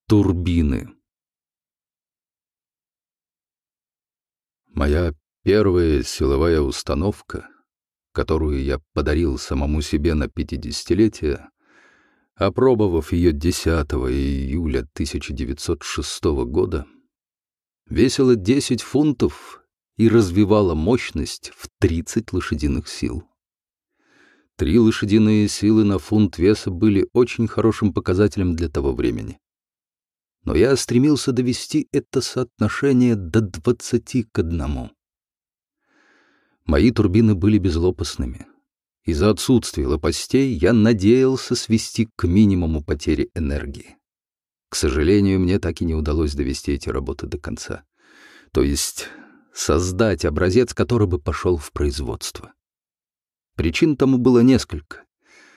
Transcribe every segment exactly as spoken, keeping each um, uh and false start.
Турбины. Моя первая силовая установка, которую я подарил самому себе на пятидесятилетие, опробовав ее десятого июля тысяча девятьсот шестого года, весила десять фунтов и развивала мощность в тридцать лошадиных сил. Три лошадиные силы на фунт веса были очень хорошим показателем для того времени. Но я стремился довести это соотношение до двадцати к одному. Мои турбины были безлопастными. Из-за отсутствия лопастей я надеялся свести к минимуму потери энергии. К сожалению, мне так и не удалось довести эти работы до конца. То есть создать образец, который бы пошел в производство. Причин тому было несколько.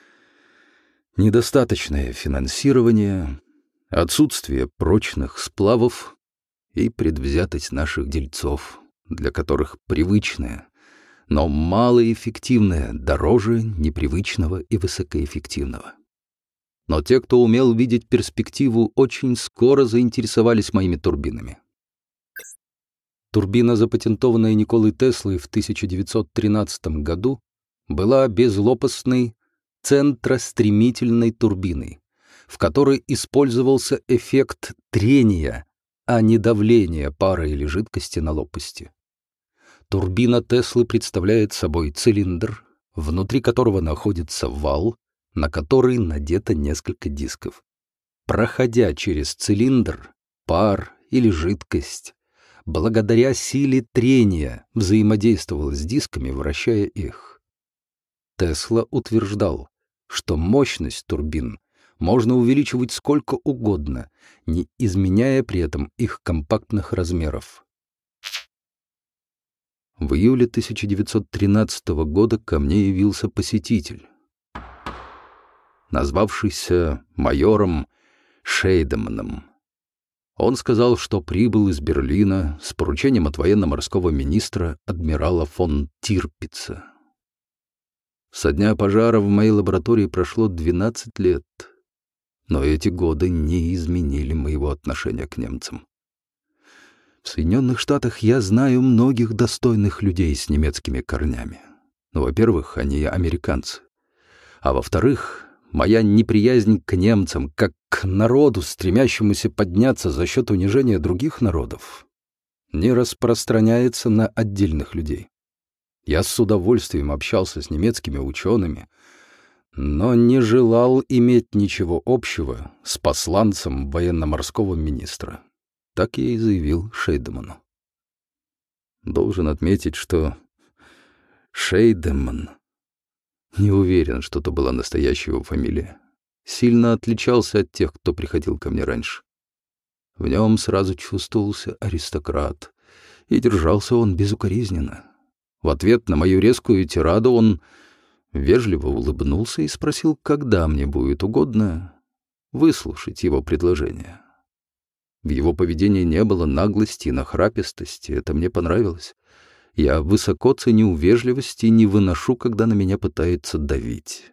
Недостаточное финансирование, отсутствие прочных сплавов и предвзятость наших дельцов, для которых привычное, но малоэффективное дороже непривычного и высокоэффективного. Но те, кто умел видеть перспективу, очень скоро заинтересовались моими турбинами. Турбина, запатентованная Николой Теслой в тысяча девятьсот тринадцатом году, была безлопастной центростремительной турбиной, в которой использовался эффект трения, а не давления пара или жидкости на лопасти. Турбина Теслы представляет собой цилиндр, внутри которого находится вал, на который надето несколько дисков. Проходя через цилиндр, пар или жидкость, благодаря силе трения взаимодействовал с дисками, вращая их. Тесла утверждал, что мощность турбин можно увеличивать сколько угодно, не изменяя при этом их компактных размеров. В июле тысяча девятьсот тринадцатого года ко мне явился посетитель, назвавшийся майором Шейдеманом. Он сказал, что прибыл из Берлина с поручением от военно-морского министра адмирала фон Тирпица. Со дня пожара в моей лаборатории прошло двенадцать лет. Но эти годы не изменили моего отношения к немцам. В Соединенных Штатах я знаю многих достойных людей с немецкими корнями. Ну, во-первых, они американцы. А во-вторых, моя неприязнь к немцам, как к народу, стремящемуся подняться за счет унижения других народов, не распространяется на отдельных людей. Я с удовольствием общался с немецкими учеными, но не желал иметь ничего общего с посланцем военно-морского министра. Так я и заявил Шейдеману. Должен отметить, что Шейдеман, не уверен, что это была настоящая его фамилия, сильно отличался от тех, кто приходил ко мне раньше. В нем сразу чувствовался аристократ, и держался он безукоризненно. В ответ на мою резкую тираду он вежливо улыбнулся и спросил, когда мне будет угодно выслушать его предложение. В его поведении не было наглости и нахрапистости, это мне понравилось. Я высоко ценю вежливость и не выношу, когда на меня пытаются давить.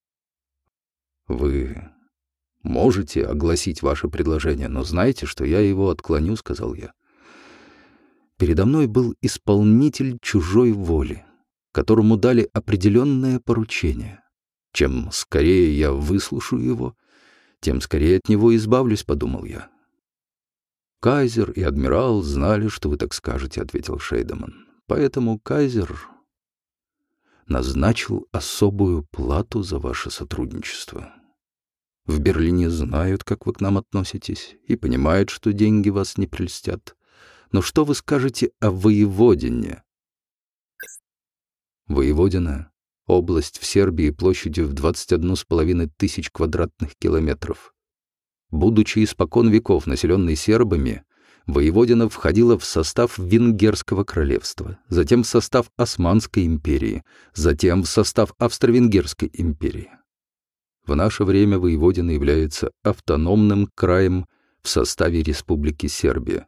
«Вы можете огласить ваше предложение, но знаете, что я его отклоню», — сказал я. Передо мной был исполнитель чужой воли, которому дали определенное поручение. Чем скорее я выслушаю его, тем скорее от него избавлюсь, подумал я. «Кайзер и адмирал знали, что вы так скажете», — ответил Шейдеман. «Поэтому Кайзер назначил особую плату за ваше сотрудничество. В Берлине знают, как вы к нам относитесь, и понимают, что деньги вас не прельстят. Но что вы скажете о Воеводине?» Воеводина — область в Сербии площадью в двадцать одну с половиной тысяч квадратных километров. Будучи испокон веков населенной сербами, Воеводина входила в состав Венгерского королевства, затем в состав Османской империи, затем в состав Австро-Венгерской империи. В наше время Воеводина является автономным краем в составе Республики Сербия.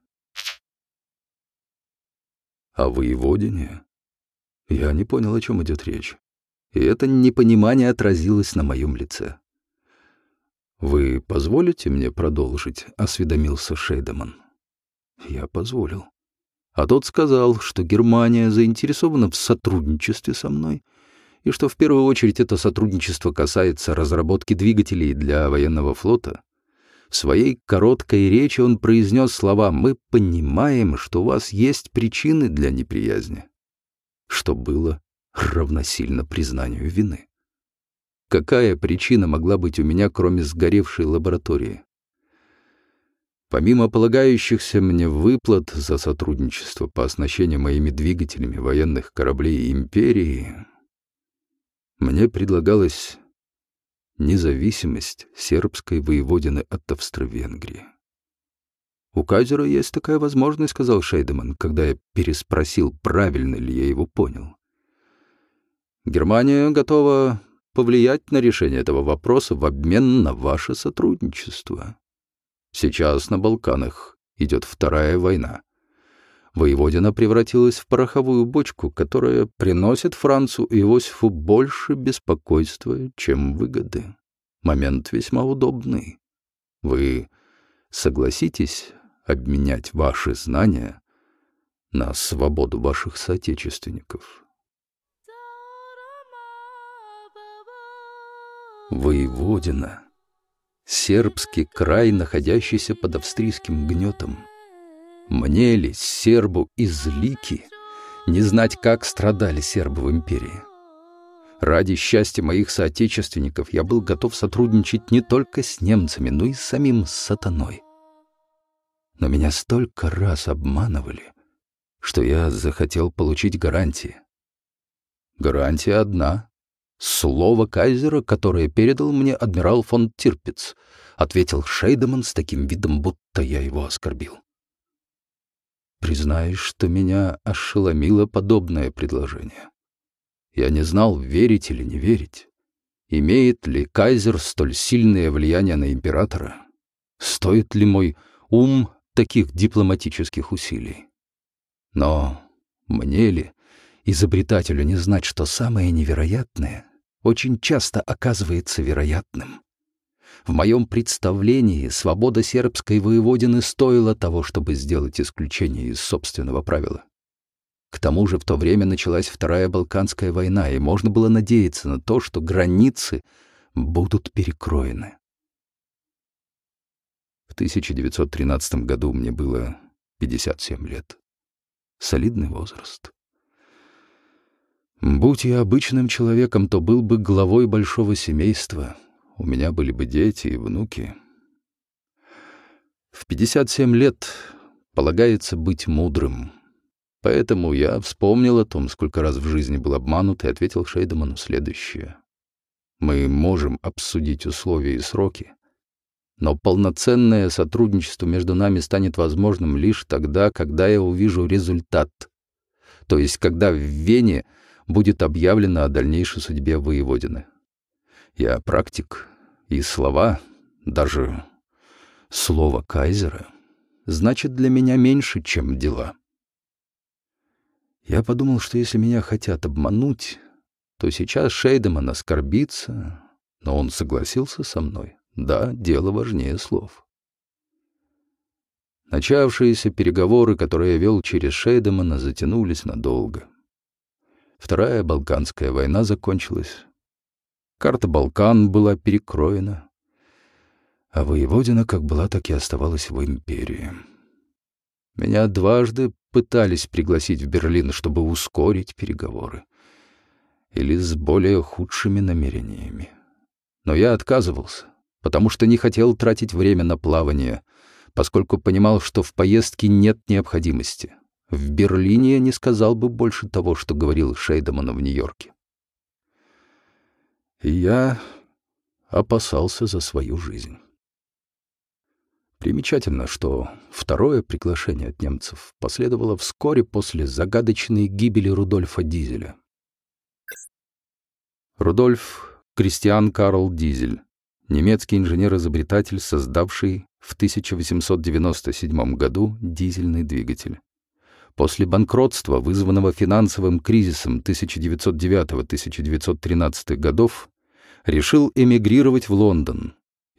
О Воеводине? Я не понял, о чем идет речь. И это непонимание отразилось на моем лице. «Вы позволите мне продолжить?» — осведомился Шейдеман. Я позволил. А тот сказал, что Германия заинтересована в сотрудничестве со мной, и что в первую очередь это сотрудничество касается разработки двигателей для военного флота. В своей короткой речи он произнес слова «Мы понимаем, что у вас есть причины для неприязни», что было равносильно признанию вины. Какая причина могла быть у меня, кроме сгоревшей лаборатории? Помимо полагающихся мне выплат за сотрудничество по оснащению моими двигателями военных кораблей империи, мне предлагалась независимость сербской воеводины от Австро-Венгрии. «У кайзера есть такая возможность», — сказал Шейдеман, когда я переспросил, правильно ли я его понял. «Германия готова повлиять на решение этого вопроса в обмен на ваше сотрудничество. Сейчас на Балканах идет вторая война. Воеводина превратилась в пороховую бочку, которая приносит Францу и Иосифу больше беспокойства, чем выгоды. Момент весьма удобный. Вы согласитесь обменять ваши знания на свободу ваших соотечественников?» Воеводина, сербский край, находящийся под австрийским гнетом. Мне ли, сербу из Лики, не знать, как страдали сербы в империи? Ради счастья моих соотечественников я был готов сотрудничать не только с немцами, но и с самим сатаной. Но меня столько раз обманывали, что я захотел получить гарантии. Гарантия одна — слово кайзера, которое передал мне адмирал фон Тирпиц, ответил Шейдеман с таким видом, будто я его оскорбил. Признаюсь, что меня ошеломило подобное предложение. Я не знал, верить или не верить. Имеет ли кайзер столь сильное влияние на императора? Стоит ли мой ум таких дипломатических усилий? Но мне ли, изобретателю, не знать, что самое невероятное очень часто оказывается вероятным? В моем представлении свобода сербской воеводины стоила того, чтобы сделать исключение из собственного правила. К тому же в то время началась Вторая Балканская война, и можно было надеяться на то, что границы будут перекроены. В тысяча девятьсот тринадцатом году мне было пятьдесят семь лет. Солидный возраст. Будь я обычным человеком, то был бы главой большого семейства. У меня были бы дети и внуки. В пятьдесят семь лет полагается быть мудрым. Поэтому я вспомнил о том, сколько раз в жизни был обманут, и ответил Шейдеману следующее. Мы можем обсудить условия и сроки, но полноценное сотрудничество между нами станет возможным лишь тогда, когда я увижу результат, то есть когда в Вене будет объявлено о дальнейшей судьбе воеводины. Я практик, и слова, даже слово кайзера, значит для меня меньше, чем дела. Я подумал, что если меня хотят обмануть, то сейчас Шейдеман оскорбится, но он согласился со мной. Да, дело важнее слов. Начавшиеся переговоры, которые я вел через Шейдемана, затянулись надолго. Вторая Балканская война закончилась. Карта Балкан была перекроена, а воеводина как была, так и оставалась в империи. Меня дважды пытались пригласить в Берлин, чтобы ускорить переговоры, или с более худшими намерениями. Но я отказывался, потому что не хотел тратить время на плавание, поскольку понимал, что в поездке нет необходимости. В Берлине я не сказал бы больше того, что говорил Шейдеману в Нью-Йорке. И я опасался за свою жизнь. Примечательно, что второе приглашение от немцев последовало вскоре после загадочной гибели Рудольфа Дизеля. Рудольф Кристиан Карл Дизель, немецкий инженер-изобретатель, создавший в тысяча восемьсот девяносто седьмом году дизельный двигатель. После банкротства, вызванного финансовым кризисом тысяча девятьсот девятого — тысяча девятьсот тринадцатого годов, решил эмигрировать в Лондон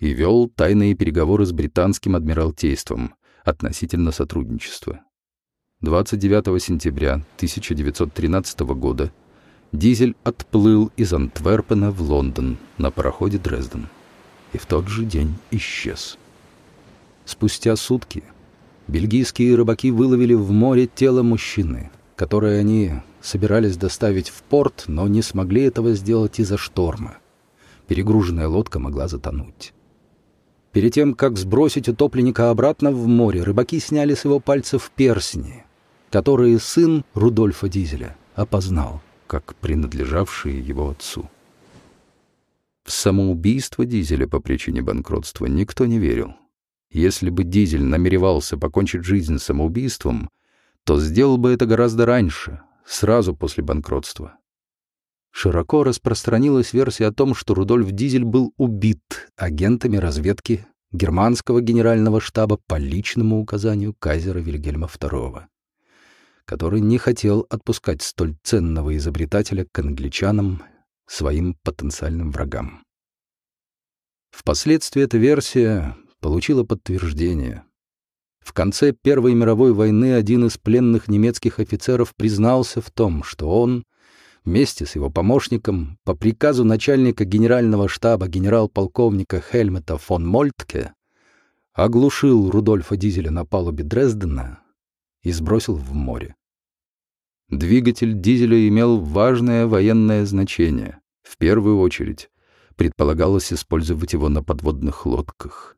и вел тайные переговоры с британским адмиралтейством относительно сотрудничества. двадцать девятого сентября тысяча девятьсот тринадцатого года Дизель отплыл из Антверпена в Лондон на пароходе «Дрезден» и в тот же день исчез. Спустя сутки бельгийские рыбаки выловили в море тело мужчины, которое они собирались доставить в порт, но не смогли этого сделать из-за шторма. Перегруженная лодка могла затонуть. Перед тем, как сбросить утопленника обратно в море, рыбаки сняли с его пальцев перстни, которые сын Рудольфа Дизеля опознал как принадлежавшие его отцу. В самоубийство Дизеля по причине банкротства никто не верил. Если бы Дизель намеревался покончить жизнь самоубийством, то сделал бы это гораздо раньше, сразу после банкротства. Широко распространилась версия о том, что Рудольф Дизель был убит агентами разведки германского генерального штаба по личному указанию кайзера Вильгельма второго, который не хотел отпускать столь ценного изобретателя к англичанам, своим потенциальным врагам. Впоследствии эта версия получила подтверждение. В конце Первой мировой войны один из пленных немецких офицеров признался в том, что он, вместе с его помощником, по приказу начальника генерального штаба генерал-полковника Хельмута фон Мольтке, оглушил Рудольфа Дизеля на палубе Дрездена и сбросил в море. Двигатель дизеля имел важное военное значение. В первую очередь предполагалось использовать его на подводных лодках.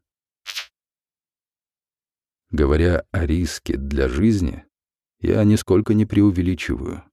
Говоря о риске для жизни, я нисколько не преувеличиваю.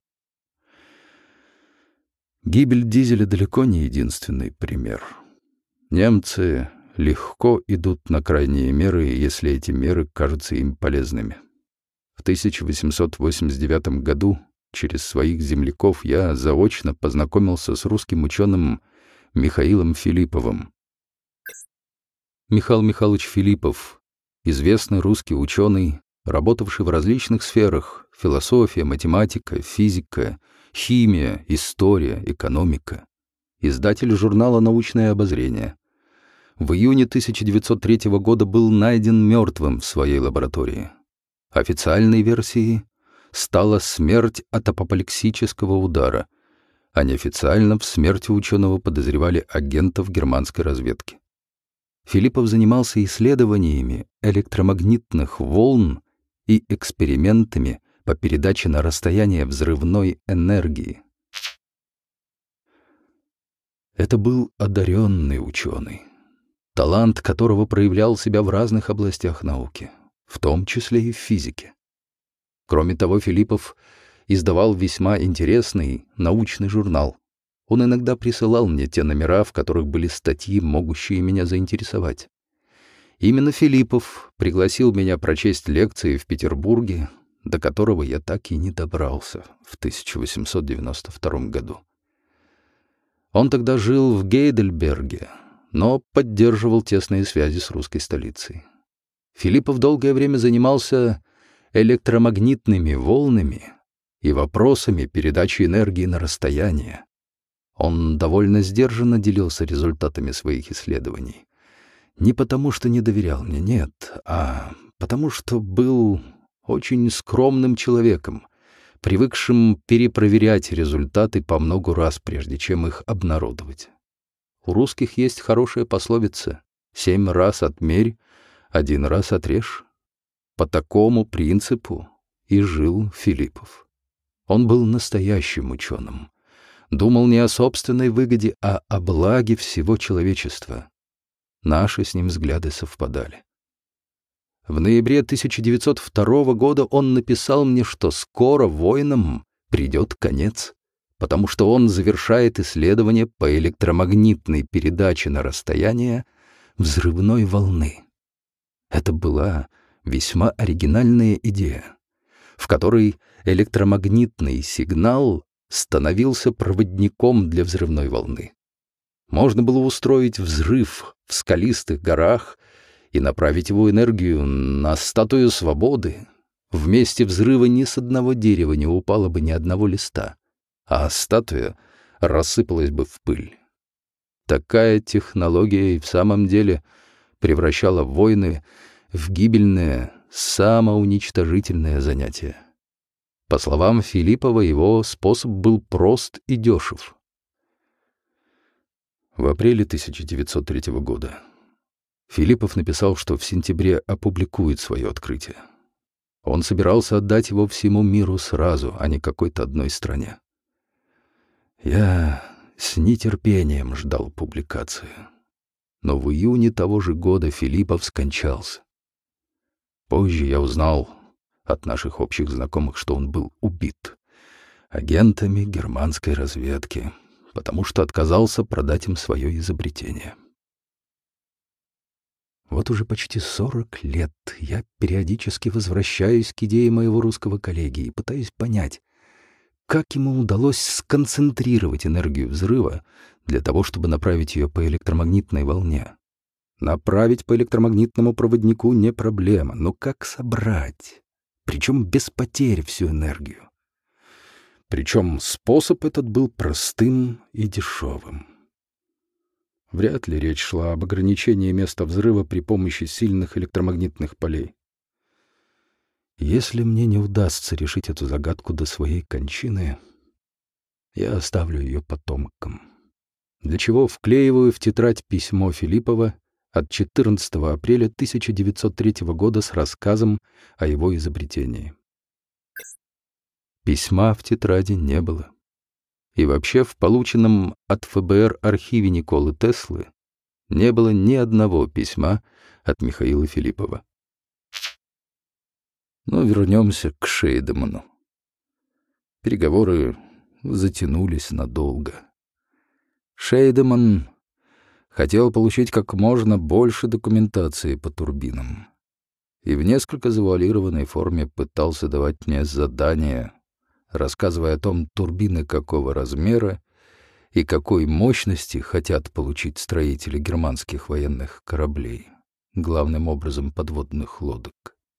Гибель дизеля далеко не единственный пример. Немцы легко идут на крайние меры, если эти меры кажутся им полезными. В тысяча восемьсот восемьдесят девятом году через своих земляков я заочно познакомился с русским ученым Михаилом Филипповым. Михаил Михайлович Филиппов — известный русский ученый, работавший в различных сферах — философия, математика, физика, химия, история, экономика. Издатель журнала «Научное обозрение». В июне тысяча девятьсот третьего года был найден мертвым в своей лаборатории. Официальной версией стала смерть от апоплексического удара, а неофициально в смерти ученого подозревали агентов германской разведки. Филиппов занимался исследованиями электромагнитных волн и экспериментами по передаче на расстояние взрывной энергии. Это был одаренный ученый, талант которого проявлял себя в разных областях науки, в том числе и в физике. Кроме того, Филиппов издавал весьма интересный научный журнал. Он иногда присылал мне те номера, в которых были статьи, могущие меня заинтересовать. Именно Филиппов пригласил меня прочесть лекции в Петербурге, до которого я так и не добрался в тысяча восемьсот девяносто втором году. Он тогда жил в Гейдельберге, но поддерживал тесные связи с русской столицей. Филиппов долгое время занимался электромагнитными волнами и вопросами передачи энергии на расстояние. Он довольно сдержанно делился результатами своих исследований. Не потому, что не доверял мне, нет, а потому, что был очень скромным человеком, привыкшим перепроверять результаты по многу раз, прежде чем их обнародовать. У русских есть хорошая пословица: «Семь раз отмерь, один раз отрежь». По такому принципу и жил Филиппов. Он был настоящим ученым. Думал не о собственной выгоде, а о благе всего человечества. Наши с ним взгляды совпадали. В ноябре тысяча девятьсот второго года он написал мне, что скоро войнам придет конец, потому что он завершает исследование по электромагнитной передаче на расстояние взрывной волны. Это была весьма оригинальная идея, в которой электромагнитный сигнал становился проводником для взрывной волны. Можно было устроить взрыв в скалистых горах и направить его энергию на статую свободы. В месте взрыва ни с одного дерева не упало бы ни одного листа, а статуя рассыпалась бы в пыль. Такая технология и в самом деле превращала войны в гибельное, самоуничтожительное занятие. По словам Филиппова, его способ был прост и дешев. В апреле тысяча девятьсот третьего года Филиппов написал, что в сентябре опубликует свое открытие. Он собирался отдать его всему миру сразу, а не какой-то одной стране. Я с нетерпением ждал публикации. Но в июне того же года Филиппов скончался. Позже я узнал от наших общих знакомых, что он был убит агентами германской разведки, потому что отказался продать им свое изобретение. Вот уже почти сорок лет я периодически возвращаюсь к идее моего русского коллеги и пытаюсь понять, как ему удалось сконцентрировать энергию взрыва для того, чтобы направить ее по электромагнитной волне. Направить по электромагнитному проводнику не проблема, но как собрать, причем без потерь, всю энергию? Причем способ этот был простым и дешевым. Вряд ли речь шла об ограничении места взрыва при помощи сильных электромагнитных полей. Если мне не удастся решить эту загадку до своей кончины, я оставлю ее потомкам. Для чего вклеиваю в тетрадь письмо Филиппова от четырнадцатого апреля тысяча девятьсот третьего года с рассказом о его изобретении. Письма в тетради не было. И вообще в полученном от эф бэ эр архиве Николы Теслы не было ни одного письма от Михаила Филиппова. Но вернемся к Шейдеману. Переговоры затянулись надолго. Шейдеман хотел получить как можно больше документации по турбинам и в несколько завуалированной форме пытался давать мне задания, рассказывая о том, турбины какого размера и какой мощности хотят получить строители германских военных кораблей, главным образом подводных лодок.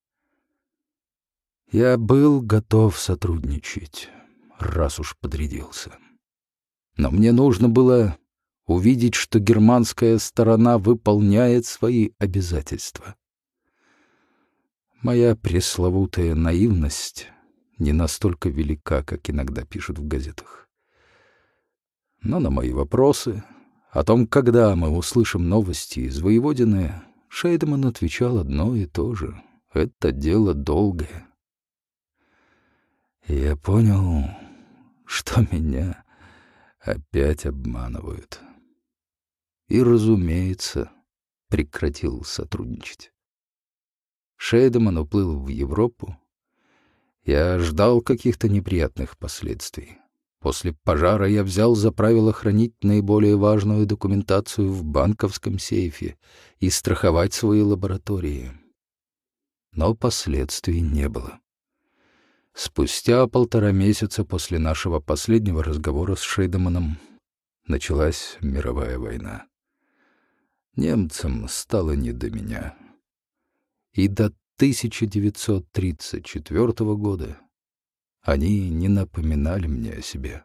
Я был готов сотрудничать, раз уж подрядился. Но мне нужно было увидеть, что германская сторона выполняет свои обязательства. Моя пресловутая наивность не настолько велика, как иногда пишут в газетах. Но на мои вопросы о том, когда мы услышим новости из Воеводины, Шейдеман отвечал одно и то же: это дело долгое. И я понял, что меня опять обманывают. И, разумеется, прекратил сотрудничать. Шейдеман уплыл в Европу. Я ждал каких-то неприятных последствий. После пожара я взял за правило хранить наиболее важную документацию в банковском сейфе и страховать свои лаборатории. Но последствий не было. Спустя полтора месяца после нашего последнего разговора с Шейдеманом началась мировая война. Немцам стало не до меня. И до тысяча девятьсот тридцать четвёртого года они не напоминали мне о себе.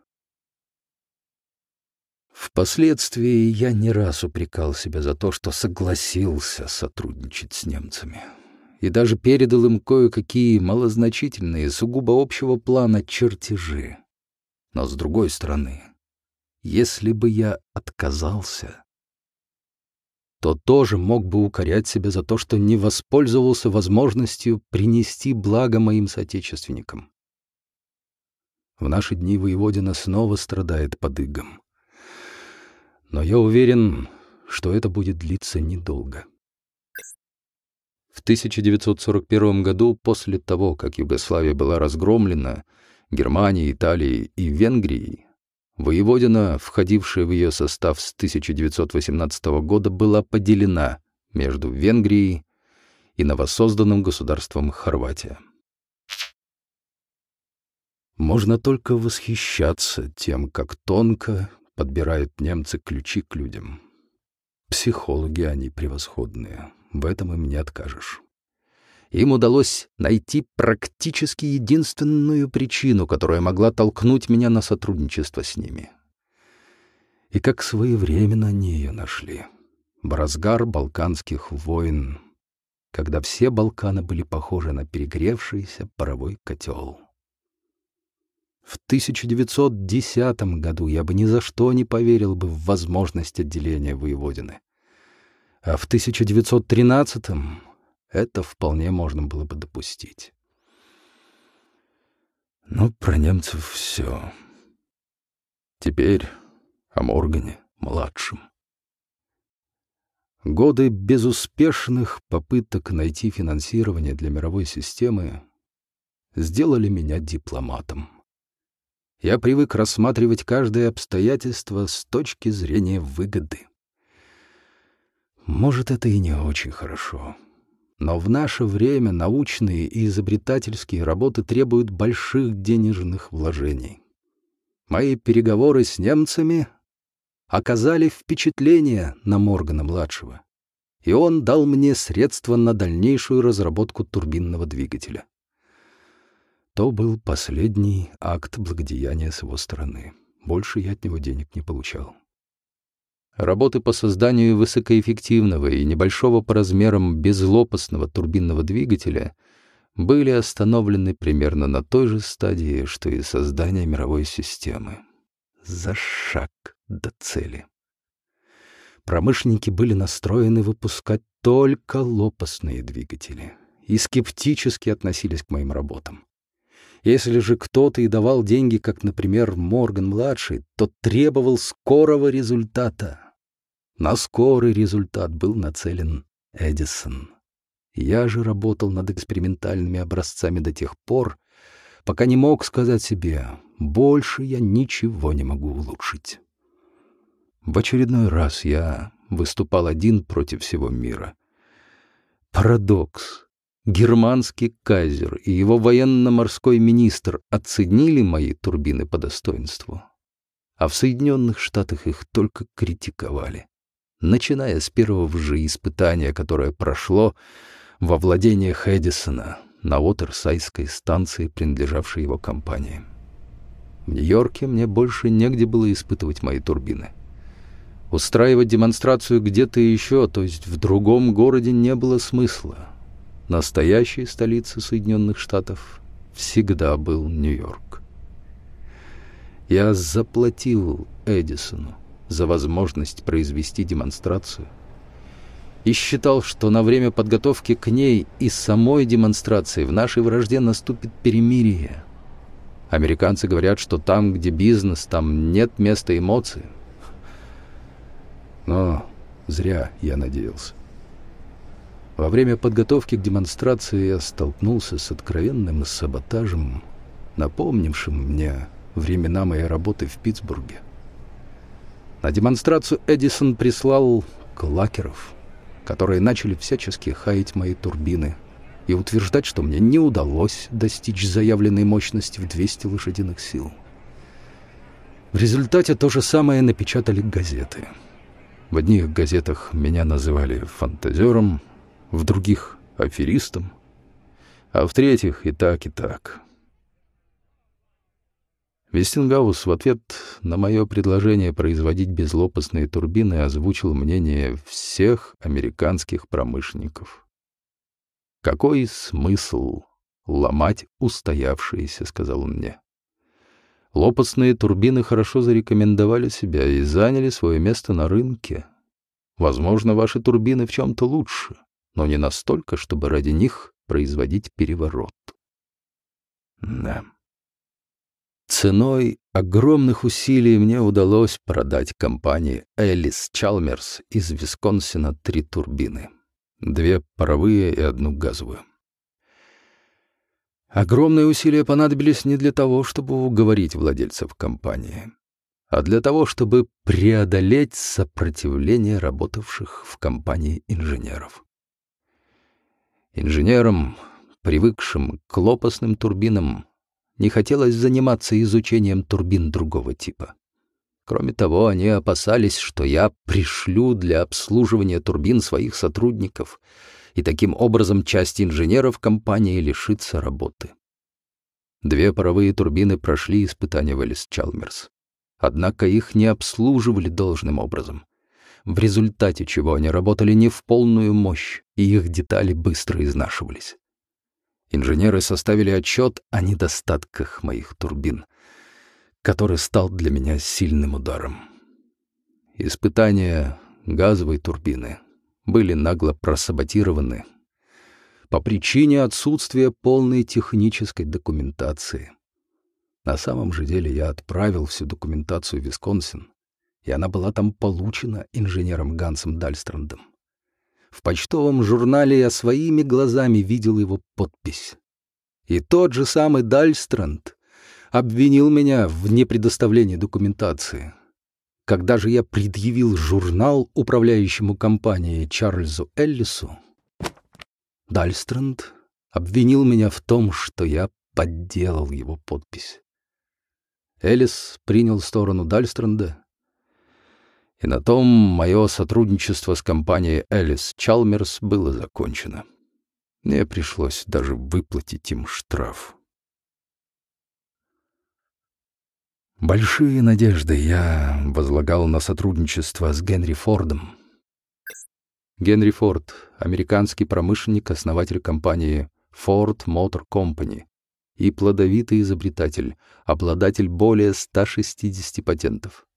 Впоследствии я не раз упрекал себя за то, что согласился сотрудничать с немцами, и даже передал им кое-какие малозначительные, сугубо общего плана чертежи. Но, с другой стороны, если бы я отказался, то тоже мог бы укорять себя за то, что не воспользовался возможностью принести благо моим соотечественникам. В наши дни Воеводина снова страдает подыгом. Но я уверен, что это будет длиться недолго. В тысяча девятьсот сорок первом году, после того, как Югославия была разгромлена Германией, Италией и Венгрией, Воеводина, входившая в ее состав с тысяча девятьсот восемнадцатого года, была поделена между Венгрией и новосозданным государством Хорватия. Можно только восхищаться тем, как тонко подбирают немцы ключи к людям. Психологи они превосходные, в этом им не откажешь. Им удалось найти практически единственную причину, которая могла толкнуть меня на сотрудничество с ними. И как своевременно они ее нашли. В разгар Балканских войн, когда все Балканы были похожи на перегревшийся паровой котел. В тысяча девятьсот десятом году я бы ни за что не поверил бы в возможность отделения Воеводины. А в тысяча девятьсот тринадцатом это вполне можно было бы допустить. Но про немцев все. Теперь о Моргане-младшем. Годы безуспешных попыток найти финансирование для мировой системы сделали меня дипломатом. Я привык рассматривать каждое обстоятельство с точки зрения выгоды. Может, это и не очень хорошо. Но в наше время научные и изобретательские работы требуют больших денежных вложений. Мои переговоры с немцами оказали впечатление на Моргана-младшего, и он дал мне средства на дальнейшую разработку турбинного двигателя. То был последний акт благодеяния с его стороны. Больше я от него денег не получал. Работы по созданию высокоэффективного и небольшого по размерам безлопастного турбинного двигателя были остановлены примерно на той же стадии, что и создание мировой системы. За шаг до цели. Промышленники были настроены выпускать только лопастные двигатели и скептически относились к моим работам. Если же кто-то и давал деньги, как, например, Морган-младший, то требовал скорого результата. На скорый результат был нацелен Эдисон. Я же работал над экспериментальными образцами до тех пор, пока не мог сказать себе: больше я ничего не могу улучшить. В очередной раз я выступал один против всего мира. Парадокс. Германский кайзер и его военно-морской министр оценили мои турбины по достоинству, а в Соединенных Штатах их только критиковали, начиная с первого же испытания, которое прошло во владениях Эдисона на Уотерсайдской станции, принадлежавшей его компании. В Нью-Йорке мне больше негде было испытывать мои турбины. Устраивать демонстрацию где-то еще, то есть в другом городе, не было смысла. Настоящей столицей Соединенных Штатов всегда был Нью-Йорк. Я заплатил Эдисону за возможность произвести демонстрацию и считал, что на время подготовки к ней и самой демонстрации в нашей вражде наступит перемирие. Американцы говорят, что там, где бизнес, там нет места эмоциям. Но зря я надеялся. Во время подготовки к демонстрации я столкнулся с откровенным саботажем, напомнившим мне времена моей работы в Питтсбурге. На демонстрацию Эдисон прислал клакеров, которые начали всячески хаять мои турбины и утверждать, что мне не удалось достичь заявленной мощности в двести лошадиных сил. В результате то же самое напечатали газеты. В одних газетах меня называли фантазером, в других — аферистом, а в-третьих — и так, и так. Вестингаус в ответ на мое предложение производить безлопастные турбины озвучил мнение всех американских промышленников. «Какой смысл ломать устоявшиеся?» — сказал он мне. «Лопастные турбины хорошо зарекомендовали себя и заняли свое место на рынке. Возможно, ваши турбины в чем-то лучше, но не настолько, чтобы ради них производить переворот». Да. Ценой огромных усилий мне удалось продать компании Элис Чалмерс из Висконсина три турбины. Две паровые и одну газовую. Огромные усилия понадобились не для того, чтобы уговорить владельцев компании, а для того, чтобы преодолеть сопротивление работавших в компании инженеров. Инженерам, привыкшим к лопастным турбинам, не хотелось заниматься изучением турбин другого типа. Кроме того, они опасались, что я пришлю для обслуживания турбин своих сотрудников, и таким образом часть инженеров компании лишится работы. Две паровые турбины прошли испытания в Элис Чалмерс. Однако их не обслуживали должным образом, в результате чего они работали не в полную мощь, и их детали быстро изнашивались. Инженеры составили отчет о недостатках моих турбин, который стал для меня сильным ударом. Испытания газовой турбины были нагло просаботированы по причине отсутствия полной технической документации. На самом же деле я отправил всю документацию в Висконсин, и она была там получена инженером Гансом Дальстрандом. В почтовом журнале я своими глазами видел его подпись. И тот же самый Дальстранд обвинил меня в непредоставлении документации. Когда же я предъявил журнал управляющему компанией Чарльзу Эллису, Дальстранд обвинил меня в том, что я подделал его подпись. Эллис принял сторону Дальстранда, и на том мое сотрудничество с компанией Эллис Чалмерс было закончено. Мне пришлось даже выплатить им штраф. Большие надежды я возлагал на сотрудничество с Генри Фордом. Генри Форд — американский промышленник, основатель компании Ford Motor Company и плодовитый изобретатель, обладатель более ста шестидесяти патентов.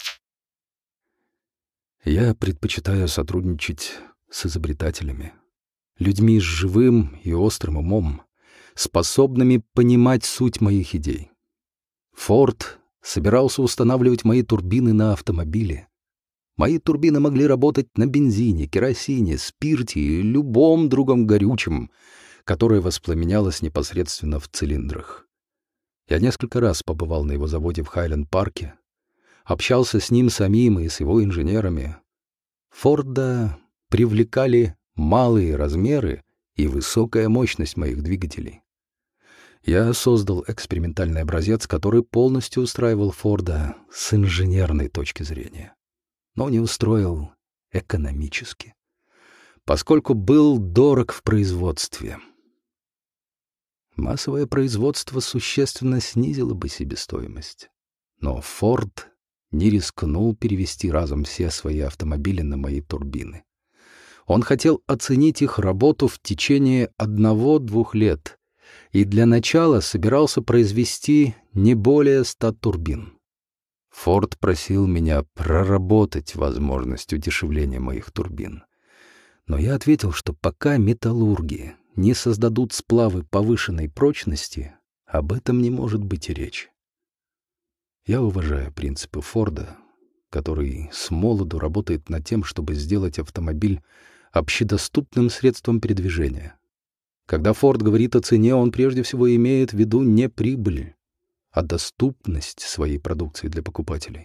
Я предпочитаю сотрудничать с изобретателями, людьми с живым и острым умом, способными понимать суть моих идей. Форд собирался устанавливать мои турбины на автомобиле. Мои турбины могли работать на бензине, керосине, спирте и любом другом горючем, которое воспламенялось непосредственно в цилиндрах. Я несколько раз побывал на его заводе в Хайленд-парке, общался с ним самим и с его инженерами. Форда привлекали малые размеры и высокая мощность моих двигателей. Я создал экспериментальный образец, который полностью устраивал Форда с инженерной точки зрения, но не устроил экономически, поскольку был дорог в производстве. Массовое производство существенно снизило бы себестоимость, но Форд не рискнул перевести разом все свои автомобили на мои турбины. Он хотел оценить их работу в течение одного-двух лет и для начала собирался произвести не более ста турбин. Форд просил меня проработать возможность удешевления моих турбин. Но я ответил, что пока металлурги не создадут сплавы повышенной прочности, об этом не может быть и речи. Я уважаю принципы Форда, который с молоду работает над тем, чтобы сделать автомобиль общедоступным средством передвижения. Когда Форд говорит о цене, он прежде всего имеет в виду не прибыль, а доступность своей продукции для покупателей.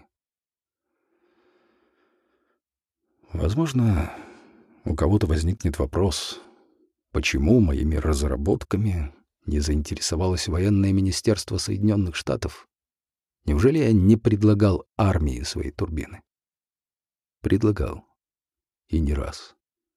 Возможно, у кого-то возникнет вопрос, почему моими разработками не заинтересовалось военное министерство Соединенных Штатов? Неужели я не предлагал армии свои турбины? Предлагал. И не раз.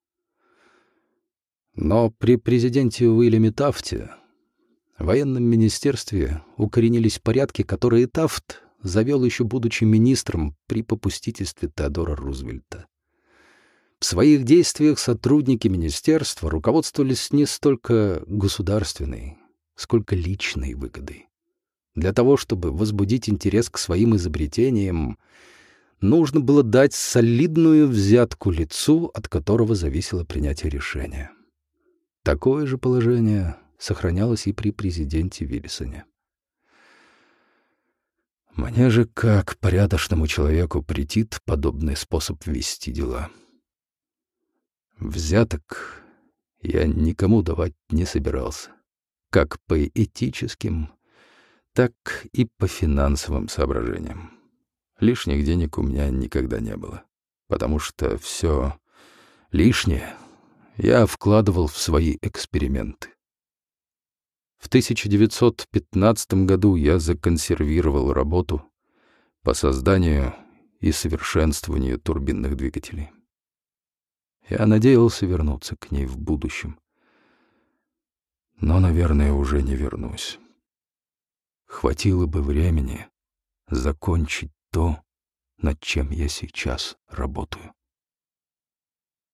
Но при президенте Уильяме Тафте в военном министерстве укоренились порядки, которые Тафт завел еще будучи министром при попустительстве Теодора Рузвельта. В своих действиях сотрудники министерства руководствовались не столько государственной, сколько личной выгодой. Для того, чтобы возбудить интерес к своим изобретениям, нужно было дать солидную взятку лицу, от которого зависело принятие решения. Такое же положение сохранялось и при президенте Вильсоне. Мне же, как порядочному человеку, претит подобный способ вести дела. Взяток я никому давать не собирался, как по этическим, так и по финансовым соображениям. Лишних денег у меня никогда не было, потому что все лишнее я вкладывал в свои эксперименты. В тысяча девятьсот пятнадцатом году я законсервировал работу по созданию и совершенствованию турбинных двигателей. Я надеялся вернуться к ней в будущем, но, наверное, уже не вернусь. Хватило бы времени закончить то, над чем я сейчас работаю.